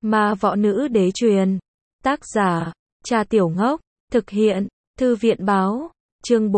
Ma võ nữ đế truyền. Tác giả, Trà Tiểu Ngốc. Thực hiện, Thư viện báo. Chương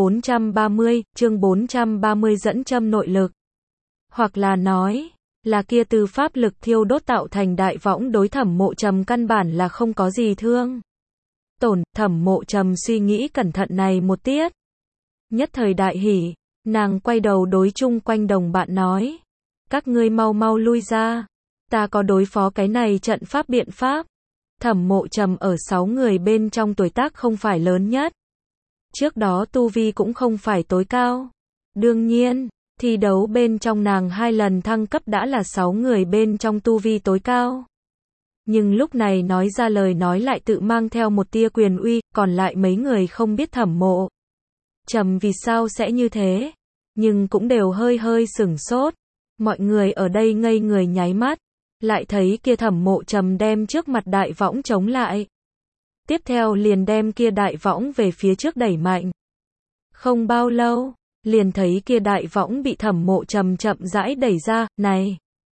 430 dẫn châm nội lực. Hoặc là nói, là kia từ pháp lực thiêu đốt tạo thành đại võng đối Thẩm Mộ Trầm căn bản là không có gì thương tổn. Thẩm Mộ Trầm suy nghĩ cẩn thận này một tiết. Nhất thời đại hỉ, nàng quay đầu đối chung quanh đồng bạn nói. Các ngươi mau mau lui ra. Ta có đối phó cái này trận pháp biện pháp. Thẩm Mộ Trầm ở 6 người bên trong tuổi tác không phải lớn nhất. Trước đó tu vi cũng không phải tối cao. Đương nhiên, thi đấu bên trong nàng 2 lần thăng cấp đã là 6 người bên trong tu vi tối cao. Nhưng lúc này nói ra lời nói lại tự mang theo một tia quyền uy, còn lại mấy người không biết Thẩm Mộ Trầm vì sao sẽ như thế, nhưng cũng đều hơi hơi sửng sốt. Mọi người ở đây ngây người nháy mắt, lại thấy kia Thẩm Mộ Trầm đem trước mặt đại võng chống lại. Tiếp theo liền đem kia đại võng về phía trước đẩy mạnh. Không bao lâu, liền thấy kia đại võng bị Thẩm Mộ Trầm chậm rãi đẩy ra. Này,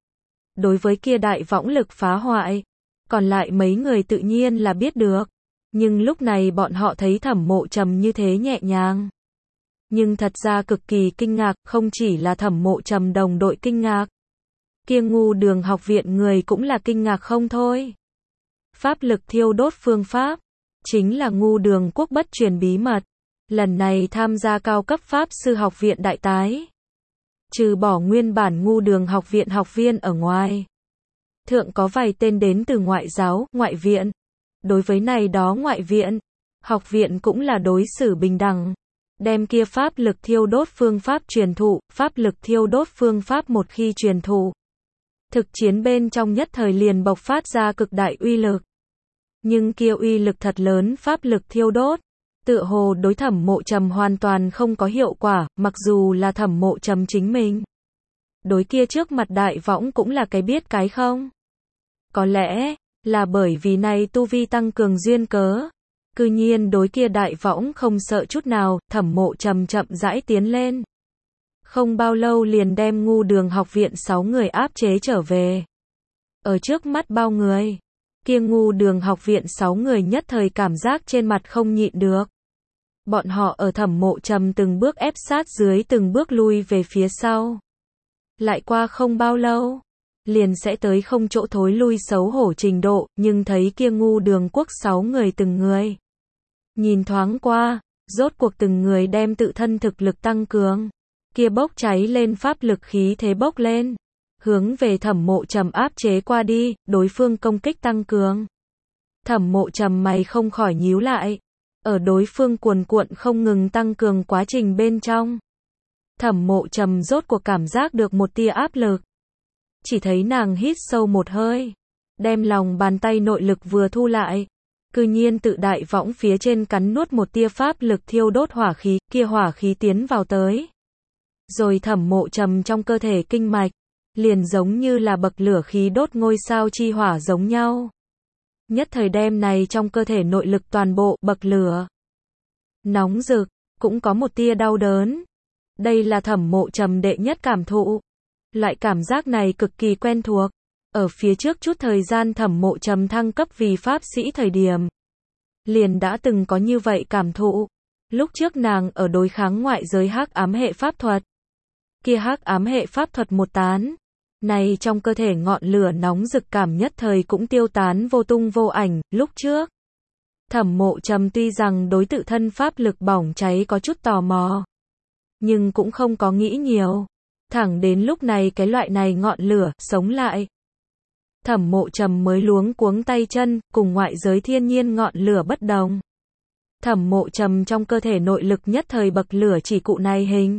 đối với kia đại võng lực phá hoại, còn lại mấy người tự nhiên là biết được. Nhưng lúc này bọn họ thấy Thẩm Mộ Trầm như thế nhẹ nhàng. Nhưng thật ra cực kỳ kinh ngạc, không chỉ là Thẩm Mộ Trầm đồng đội kinh ngạc. Kia Ngu Đường học viện người cũng là kinh ngạc không thôi. Pháp lực thiêu đốt phương pháp, chính là Ngu Đường quốc bất truyền bí mật. Lần này tham gia cao cấp Pháp sư học viện đại tái. Trừ bỏ nguyên bản Ngu Đường học viện học viên ở ngoài. Thượng có vài tên đến từ ngoại giáo, ngoại viện. Đối với này đó ngoại viện, học viện cũng là đối xử bình đẳng. Đem kia pháp lực thiêu đốt phương pháp truyền thụ, pháp lực thiêu đốt phương pháp một khi truyền thụ. Thực chiến bên trong nhất thời liền bộc phát ra cực đại uy lực. Nhưng kia uy lực thật lớn pháp lực thiêu đốt, tựa hồ đối Thẩm Mộ Trầm hoàn toàn không có hiệu quả, mặc dù là Thẩm Mộ Trầm chính mình. Đối kia trước mặt đại võng cũng là cái biết cái không. Có lẽ, là bởi vì này tu vi tăng cường duyên cớ. Cư nhiên đối kia đại võng không sợ chút nào, Thẩm Mộ Trầm chậm rãi tiến lên. Không bao lâu liền đem Ngu Đường học viện 6 người áp chế trở về. Ở trước mắt bao người, kia Ngu Đường học viện 6 người nhất thời cảm giác trên mặt không nhịn được. Bọn họ ở Thẩm Mộ Trầm từng bước ép sát dưới từng bước lui về phía sau. Lại qua không bao lâu, liền sẽ tới không chỗ thối lui xấu hổ trình độ, nhưng thấy kia Ngu Đường quốc 6 người từng người. Nhìn thoáng qua, rốt cuộc từng người đem tự thân thực lực tăng cường. Kia bốc cháy lên pháp lực khí thế bốc lên. Hướng về Thẩm Mộ Trầm áp chế qua đi, đối phương công kích tăng cường. Thẩm Mộ Trầm mày không khỏi nhíu lại. Ở đối phương cuồn cuộn không ngừng tăng cường quá trình bên trong. Thẩm Mộ Trầm rốt cuộc cảm giác được một tia áp lực. Chỉ thấy nàng hít sâu một hơi. Đem lòng bàn tay nội lực vừa thu lại. Cư nhiên tự đại võng phía trên cắn nuốt một tia pháp lực thiêu đốt hỏa khí, kia hỏa khí tiến vào tới. Rồi Thẩm Mộ Trầm trong cơ thể kinh mạch, liền giống như là bậc lửa khí đốt ngôi sao chi hỏa giống nhau. Nhất thời đem này trong cơ thể nội lực toàn bộ bậc lửa. Nóng rực, cũng có một tia đau đớn. Đây là Thẩm Mộ Trầm đệ nhất cảm thụ. Loại cảm giác này cực kỳ quen thuộc. Ở phía trước chút thời gian Thẩm Mộ Trầm thăng cấp vì pháp sĩ thời điểm. Liền đã từng có như vậy cảm thụ. Lúc trước nàng ở đối kháng ngoại giới hắc ám hệ pháp thuật. Kia hắc ám hệ pháp thuật một tán. Này trong cơ thể ngọn lửa nóng rực cảm nhất thời cũng tiêu tán vô tung vô ảnh. Lúc trước, Thẩm Mộ Trầm tuy rằng đối tự thân pháp lực bỏng cháy có chút tò mò. Nhưng cũng không có nghĩ nhiều. Thẳng đến lúc này cái loại này ngọn lửa sống lại. Thẩm Mộ Trầm mới luống cuống tay chân, cùng ngoại giới thiên nhiên ngọn lửa bất đồng. Thẩm Mộ Trầm trong cơ thể nội lực nhất thời bậc lửa chỉ cụ này hình.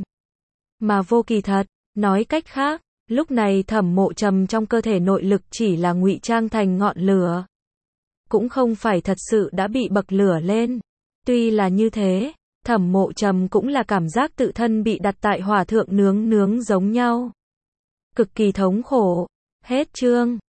Mà vô kỳ thật, nói cách khác, lúc này Thẩm Mộ Trầm trong cơ thể nội lực chỉ là ngụy trang thành ngọn lửa. Cũng không phải thật sự đã bị bậc lửa lên. Tuy là như thế, Thẩm Mộ Trầm cũng là cảm giác tự thân bị đặt tại hỏa thượng nướng giống nhau. Cực kỳ thống khổ. Hết chương.